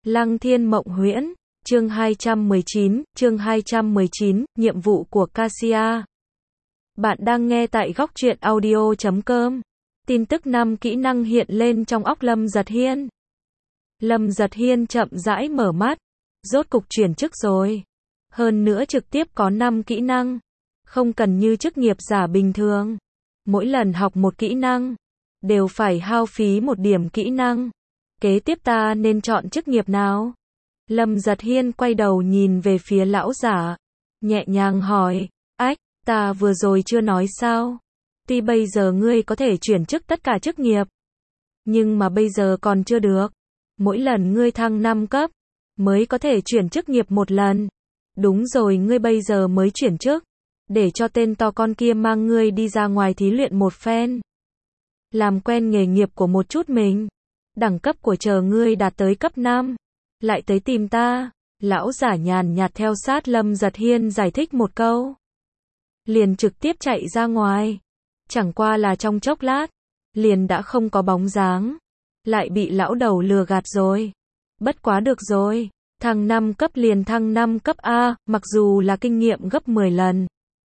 Lăng Thiên Mộng Huyễn, chương 219, nhiệm vụ của Cassia. Bạn đang nghe tại Góc Truyện Audio.com. Tin tức 5 kỹ năng hiện lên trong óc Lâm Giật Hiên. Lâm Giật Hiên chậm rãi mở mắt, rốt cục chuyển chức rồi. Hơn nữa trực tiếp có 5 kỹ năng, không cần như chức nghiệp giả bình thường. Mỗi lần học một kỹ năng, đều phải hao phí một điểm kỹ năng. Kế tiếp ta nên chọn chức nghiệp nào? Lâm Giật Hiên quay đầu nhìn về phía lão giả, nhẹ nhàng hỏi, ta vừa rồi chưa nói sao? Tuy bây giờ ngươi có thể chuyển chức tất cả chức nghiệp, nhưng mà bây giờ còn chưa được. Mỗi lần ngươi thăng 5 cấp, mới có thể chuyển chức nghiệp một lần. Đúng rồi, ngươi bây giờ mới chuyển chức, để cho tên to con kia mang ngươi đi ra ngoài thí luyện một phen. Làm quen nghề nghiệp của một chút mình. Đẳng cấp của chờ ngươi đạt tới cấp 5, lại tới tìm ta. Lão giả nhàn nhạt theo sát Lâm Giật Hiên giải thích một câu, liền trực tiếp chạy ra ngoài. Chẳng qua là trong chốc lát, liền đã không có bóng dáng. Lại bị lão đầu lừa gạt rồi. Bất quá được rồi, thăng 5 cấp liền thăng 5 cấp A, mặc dù là kinh nghiệm gấp 10 lần.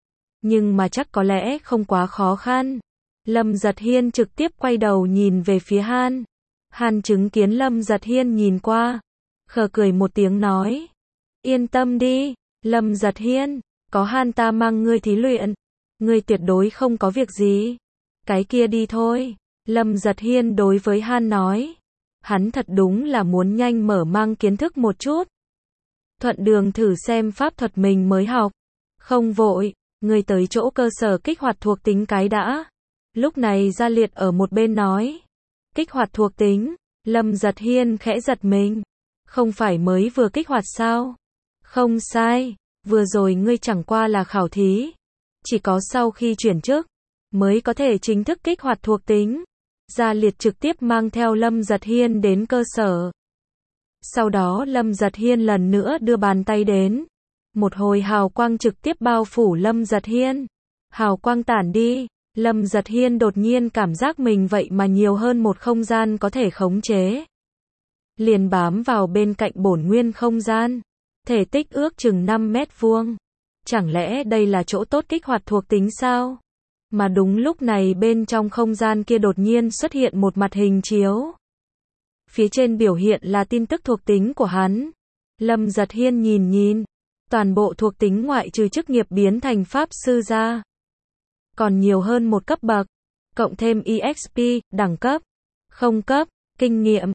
Nhưng mà chắc có lẽ không quá khó khăn. Lâm Giật Hiên trực tiếp quay đầu nhìn về phía Han. Han chứng kiến Lâm Giật Hiên nhìn qua, khờ cười một tiếng nói, yên tâm đi, Lâm Giật Hiên, có Han ta mang ngươi thí luyện, ngươi tuyệt đối không có việc gì. Cái kia đi thôi. Lâm Giật Hiên đối với Han nói, hắn thật đúng là muốn nhanh mở mang kiến thức một chút. Thuận đường thử xem pháp thuật mình mới học. Không vội, ngươi tới chỗ cơ sở kích hoạt thuộc tính cái đã. Lúc này Gia Liệt ở một bên nói, kích hoạt thuộc tính. Lâm Giật Hiên khẽ giật mình, không phải mới vừa kích hoạt sao? Không sai, vừa rồi ngươi chẳng qua là khảo thí, chỉ có sau khi chuyển chức mới có thể chính thức kích hoạt thuộc tính. Gia Liệt trực tiếp mang theo Lâm Giật Hiên đến cơ sở. Sau đó Lâm Giật Hiên lần nữa đưa bàn tay đến, một hồi hào quang trực tiếp bao phủ Lâm Giật Hiên. Hào quang tản đi, Lâm Giật Hiên đột nhiên cảm giác mình vậy mà nhiều hơn một không gian có thể khống chế. Liền bám vào bên cạnh bổn nguyên không gian, thể tích ước chừng 5 mét vuông. Chẳng lẽ đây là chỗ tốt kích hoạt thuộc tính sao? Mà đúng lúc này bên trong không gian kia đột nhiên xuất hiện một mặt hình chiếu. Phía trên biểu hiện là tin tức thuộc tính của hắn. Lâm Giật Hiên nhìn, toàn bộ thuộc tính ngoại trừ chức nghiệp biến thành pháp sư ra, còn nhiều hơn một cấp bậc, cộng thêm EXP, đẳng cấp, không cấp, kinh nghiệm,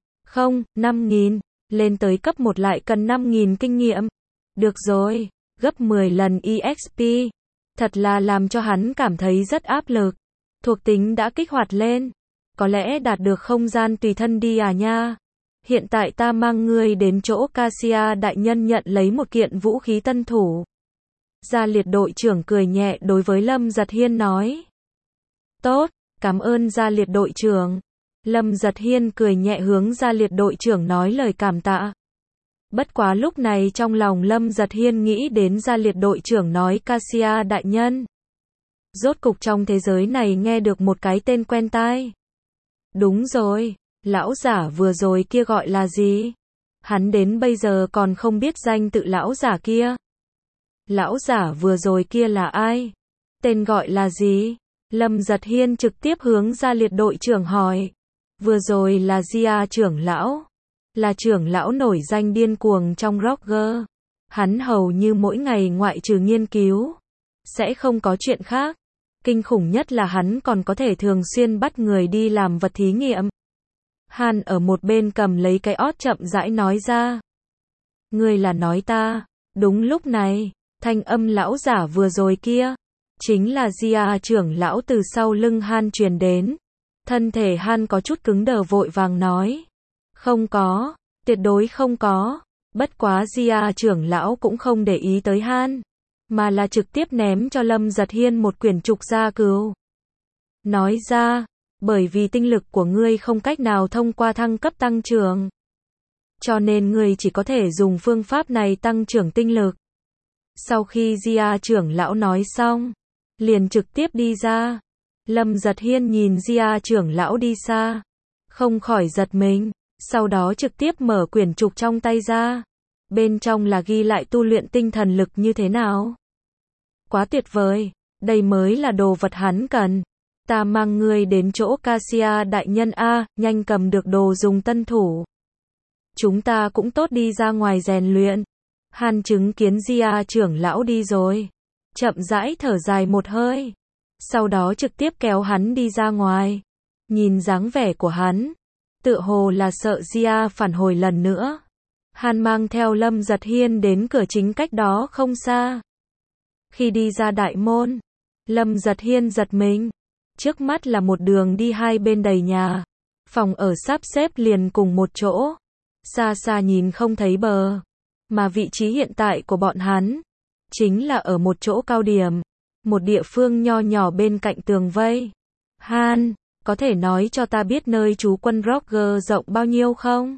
5.000, lên tới cấp 1 lại cần 5.000 kinh nghiệm. Được rồi, gấp 10 lần EXP, thật là làm cho hắn cảm thấy rất áp lực. Thuộc tính đã kích hoạt lên, có lẽ đạt được không gian tùy thân đi à nha. Hiện tại ta mang ngươi đến chỗ Cassia đại nhân nhận lấy một kiện vũ khí tân thủ. Gia Liệt đội trưởng cười nhẹ đối với Lâm Giật Hiên nói. Tốt, cảm ơn Gia Liệt đội trưởng. Lâm Giật Hiên cười nhẹ hướng Gia Liệt đội trưởng nói lời cảm tạ. Bất quá lúc này trong lòng Lâm Giật Hiên nghĩ đến Gia Liệt đội trưởng nói Cassia đại nhân. Rốt cục trong thế giới này nghe được một cái tên quen tai. Đúng rồi, lão giả vừa rồi kia gọi là gì? Hắn đến bây giờ còn không biết danh tự lão giả kia. Lão giả vừa rồi kia là ai? Tên gọi là gì? Lâm Giật Hiên trực tiếp hướng Gia Liệt đội trưởng hỏi. Vừa rồi là Gia trưởng lão, là trưởng lão nổi danh điên cuồng trong Roger. Hắn hầu như mỗi ngày ngoại trừ nghiên cứu, sẽ không có chuyện khác. Kinh khủng nhất là hắn còn có thể thường xuyên bắt người đi làm vật thí nghiệm. Han ở một bên cầm lấy cái ót chậm rãi nói ra. Ngươi là nói ta? Đúng lúc này, thanh âm lão giả vừa rồi kia, chính là Gia trưởng lão từ sau lưng Han truyền đến. Thân thể Han có chút cứng đờ vội vàng nói. Không có, tuyệt đối không có. Bất quá Gia trưởng lão cũng không để ý tới Han, mà là trực tiếp ném cho Lâm Giật Hiên một quyển trục gia cừu. Nói ra, bởi vì tinh lực của ngươi không cách nào thông qua thăng cấp tăng trưởng, cho nên ngươi chỉ có thể dùng phương pháp này tăng trưởng tinh lực. Sau khi Gia trưởng lão nói xong, liền trực tiếp đi ra. Lâm Giật Hiên nhìn Gia trưởng lão đi xa, không khỏi giật mình. Sau đó trực tiếp mở quyển trục trong tay ra. Bên trong là ghi lại tu luyện tinh thần lực như thế nào. Quá tuyệt vời, đây mới là đồ vật hắn cần. Ta mang ngươi đến chỗ Cassia đại nhân a, nhanh cầm được đồ dùng tân thủ. Chúng ta cũng tốt đi ra ngoài rèn luyện. Hàn chứng kiến Gia trưởng lão đi rồi. Chậm rãi thở dài một hơi. Sau đó trực tiếp kéo hắn đi ra ngoài. Nhìn dáng vẻ của hắn, tựa hồ là sợ Gia phản hồi lần nữa. Hàn mang theo Lâm Giật Hiên đến cửa chính cách đó không xa. Khi đi ra đại môn, Lâm Giật Hiên giật mình. Trước mắt là một đường đi hai bên đầy nhà. Phòng ở sắp xếp liền cùng một chỗ. Xa xa nhìn không thấy bờ. Mà vị trí hiện tại của bọn hắn chính là ở một chỗ cao điểm. Một địa phương nho nhỏ bên cạnh tường vây. Han, có thể nói cho ta biết nơi trú quân Roger rộng bao nhiêu không?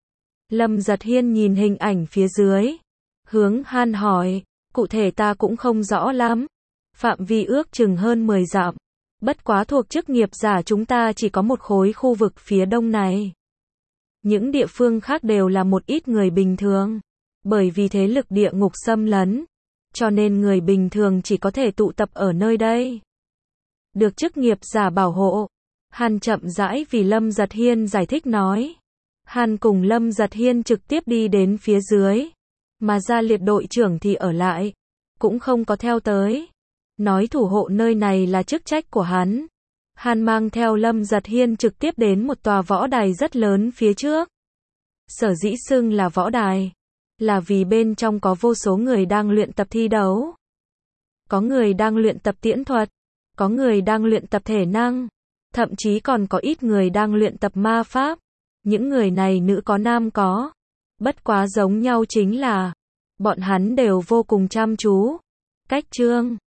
Lâm Giật Hiên nhìn hình ảnh phía dưới. Hướng Han hỏi, cụ thể ta cũng không rõ lắm. Phạm vi ước chừng hơn 10 dặm. Bất quá thuộc chức nghiệp giả chúng ta chỉ có một khối khu vực phía đông này. Những địa phương khác đều là một ít người bình thường. Bởi vì thế lực địa ngục xâm lấn. Cho nên người bình thường chỉ có thể tụ tập ở nơi đây. Được chức nghiệp giả bảo hộ. Hàn chậm rãi vì Lâm Giật Hiên giải thích nói. Hàn cùng Lâm Giật Hiên trực tiếp đi đến phía dưới. Mà Gia Liệt đội trưởng thì ở lại. Cũng không có theo tới. Nói thủ hộ nơi này là chức trách của hắn. Hàn mang theo Lâm Giật Hiên trực tiếp đến một tòa võ đài rất lớn phía trước. Sở dĩ xưng là võ đài, là vì bên trong có vô số người đang luyện tập thi đấu. Có người đang luyện tập tiễn thuật, có người đang luyện tập thể năng, thậm chí còn có ít người đang luyện tập ma pháp. Những người này nữ có nam có. Bất quá giống nhau chính là, bọn hắn đều vô cùng chăm chú. Cách chương